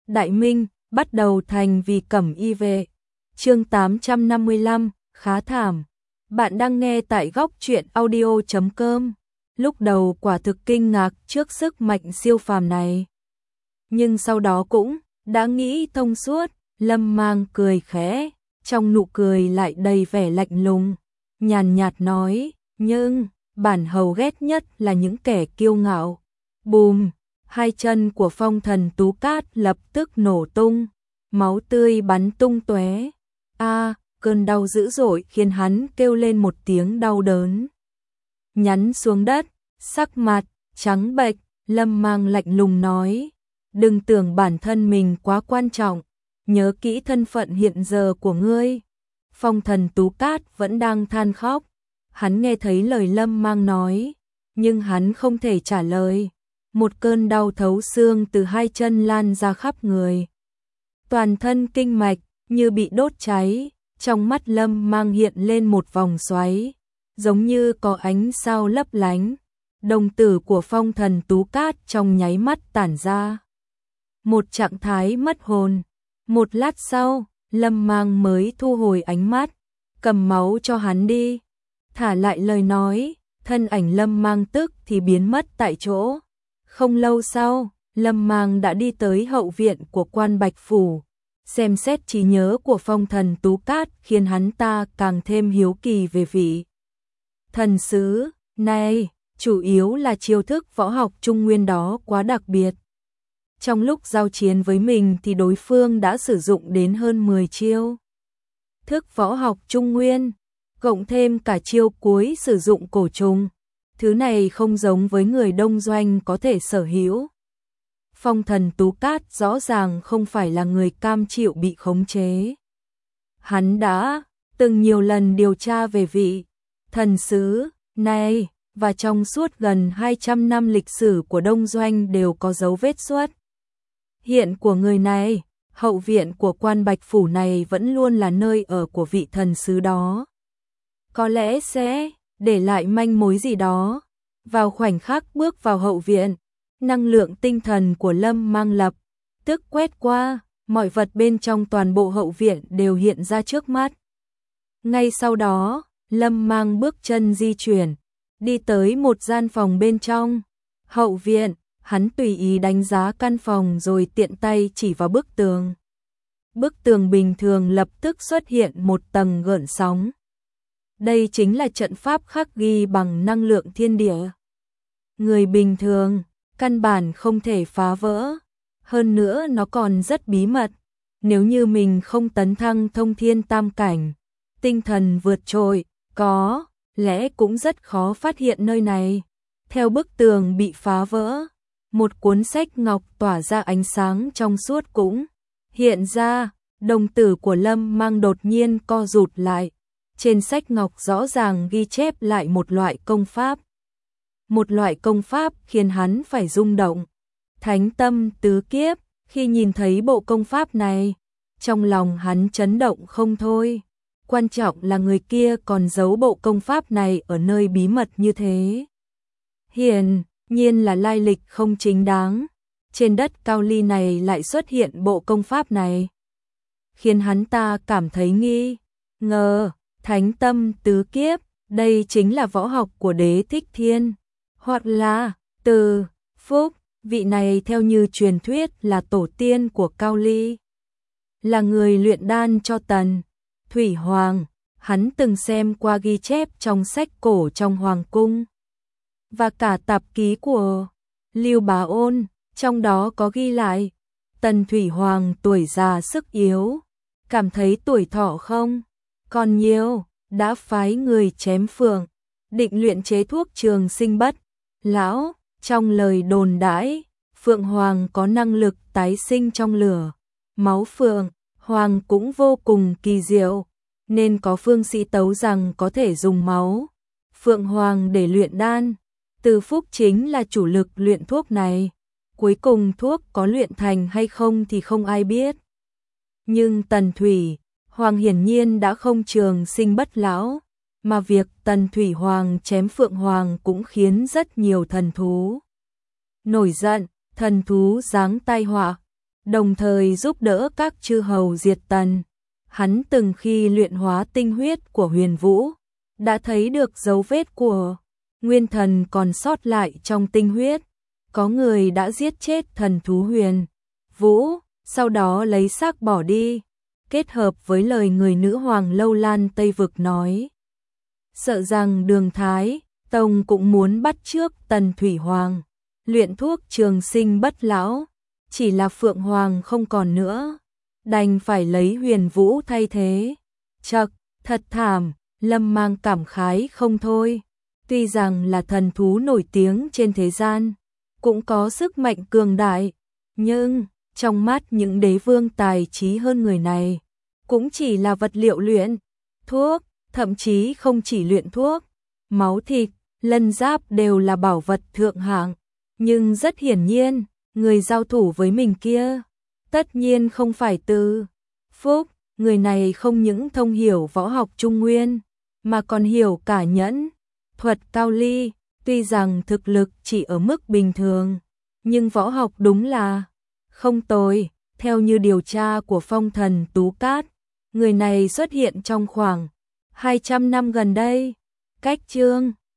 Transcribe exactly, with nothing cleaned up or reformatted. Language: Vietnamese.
Đại Minh, bắt đầu thành vì cẩm y vệ. Chương tám trăm năm mươi lăm, khá thảm. Bạn đang nghe tại góc truyện audio chấm com. Lúc đầu quả thực kinh ngạc trước sức mạnh siêu phàm này. Nhưng sau đó cũng đã nghĩ thông suốt, Lâm Mang cười khẽ, trong nụ cười lại đầy vẻ lạnh lùng, nhàn nhạt nói, nhưng bản hầu ghét nhất là những kẻ kiêu ngạo. Bùm, hai chân của Phong Thần Tú Cát lập tức nổ tung, máu tươi bắn tung tóe. A, cơn đau dữ dội khiến hắn kêu lên một tiếng đau đớn. Nhắn xuống đất, sắc mặt trắng bệch, Lâm Mang lạnh lùng nói, đừng tưởng bản thân mình quá quan trọng, nhớ kỹ thân phận hiện giờ của ngươi. Phong Thần Tú Cát vẫn đang than khóc, hắn nghe thấy lời Lâm Mang nói, nhưng hắn không thể trả lời. Một cơn đau thấu xương từ hai chân lan ra khắp người. Toàn thân kinh mạch như bị đốt cháy, trong mắt Lâm Mang hiện lên một vòng xoáy, giống như có ánh sao lấp lánh. Đồng tử của Phong Thần Tú Cát trong nháy mắt tản ra một trạng thái mất hồn. Một lát sau, Lâm Mang mới thu hồi ánh mắt, cầm máu cho hắn đi. Thả lại lời nói, thân ảnh Lâm Mang tức thì biến mất tại chỗ. Không lâu sau, Lâm Mang đã đi tới hậu viện của Quan Bạch Phủ. Xem xét trí nhớ của Phong Thần Tú Cát khiến hắn ta càng thêm hiếu kỳ về vị thần sứ này, chủ yếu là chiêu thức võ học Trung Nguyên đó quá đặc biệt. Trong lúc giao chiến với mình thì đối phương đã sử dụng đến hơn mười chiêu thức võ học Trung Nguyên, cộng thêm cả chiêu cuối sử dụng cổ trùng. Thứ này không giống với người đông doanh có thể sở hữu. Phong Thần Tú Cát rõ ràng không phải là người cam chịu bị khống chế. Hắn đã từng nhiều lần điều tra về vị thần sứ này, và trong suốt gần hai trăm năm lịch sử của đông doanh đều có dấu vết xuất hiện của người này. Hậu viện của Quan Bạch Phủ này vẫn luôn là nơi ở của vị thần sứ đó. Có lẽ sẽ để lại manh mối gì đó. Vào khoảnh khắc bước vào hậu viện, năng lượng tinh thần của Lâm Mang lập tức quét qua, mọi vật bên trong toàn bộ hậu viện đều hiện ra trước mắt. Ngay sau đó, Lâm Mang bước chân di chuyển, đi tới một gian phòng bên trong hậu viện. Hắn tùy ý đánh giá căn phòng rồi tiện tay chỉ vào bức tường. Bức tường bình thường lập tức xuất hiện một tầng gợn sóng. Đây chính là trận pháp khắc ghi bằng năng lượng thiên địa. Người bình thường căn bản không thể phá vỡ. Hơn nữa nó còn rất bí mật. Nếu như mình không tấn thăng thông thiên tam cảnh, tinh thần vượt trội, có lẽ cũng rất khó phát hiện nơi này. Theo bức tường bị phá vỡ, một cuốn sách ngọc tỏa ra ánh sáng trong suốt cũng hiện ra. Đồng tử của Lâm Mang đột nhiên co rụt lại. Trên sách ngọc rõ ràng ghi chép lại một loại công pháp. Một loại công pháp khiến hắn phải rung động. Thánh tâm tứ kiếp. Khi nhìn thấy bộ công pháp này, trong lòng hắn chấn động không thôi. Quan trọng là người kia còn giấu bộ công pháp này ở nơi bí mật như thế. Hiển nhiên là lai lịch không chính đáng. Trên đất Cao Ly này lại xuất hiện bộ công pháp này, khiến hắn ta cảm thấy nghi ngờ. Thánh tâm tứ kiếp, đây chính là võ học của Đế Thích Thiên, hoặc là Từ Phúc. Vị này theo như truyền thuyết là tổ tiên của Cao Ly, là người luyện đan cho Tần Thủy Hoàng. Hắn từng xem qua ghi chép trong sách cổ trong Hoàng Cung, và cả tạp ký của Lưu Bá Ôn, trong đó có ghi lại Tần Thủy Hoàng tuổi già sức yếu, cảm thấy tuổi thọ không còn nhiều, đã phái người chém Phượng, định luyện chế thuốc trường sinh bất lão. Trong lời đồn đãi, Phượng Hoàng có năng lực tái sinh trong lửa. Máu Phượng Hoàng cũng vô cùng kỳ diệu, nên có phương sĩ tấu rằng có thể dùng máu Phượng Hoàng để luyện đan. Từ Phúc chính là chủ lực luyện thuốc này. Cuối cùng thuốc có luyện thành hay không thì không ai biết. Nhưng Tần Thủy Hoàng hiển nhiên đã không trường sinh bất lão, mà việc Tần Thủy Hoàng chém Phượng Hoàng cũng khiến rất nhiều thần thú nổi giận. Thần thú giáng tai họa, đồng thời giúp đỡ các chư hầu diệt tần. Hắn từng khi luyện hóa tinh huyết của Huyền Vũ, đã thấy được dấu vết của nguyên thần còn sót lại trong tinh huyết. Có người đã giết chết thần thú Huyền Vũ, sau đó lấy xác bỏ đi, kết hợp với lời người nữ hoàng Lâu Lan Tây Vực nói. Sợ rằng Đường Thái Tông cũng muốn bắt chước Tần Thủy Hoàng, luyện thuốc trường sinh bất lão, chỉ là Phượng Hoàng không còn nữa, đành phải lấy Huyền Vũ thay thế. Chậc, thật thảm, Lâm Mang cảm khái không thôi. Tuy rằng là thần thú nổi tiếng trên thế gian, cũng có sức mạnh cường đại, nhưng trong mắt những đế vương tài trí hơn người này, cũng chỉ là vật liệu luyện thuốc, thậm chí không chỉ luyện thuốc, máu thịt, lân giáp đều là bảo vật thượng hạng, nhưng rất hiển nhiên, người giao thủ với mình kia, tất nhiên không phải Từ Phúc, người này không những thông hiểu võ học Trung Nguyên, mà còn hiểu cả nhẫn thuật cao ly, tuy rằng thực lực chỉ ở mức bình thường, nhưng võ học đúng là không tồi. Theo như điều tra của Phong Thần Tú Cát, người này xuất hiện trong khoảng hai trăm năm gần đây, cách Chương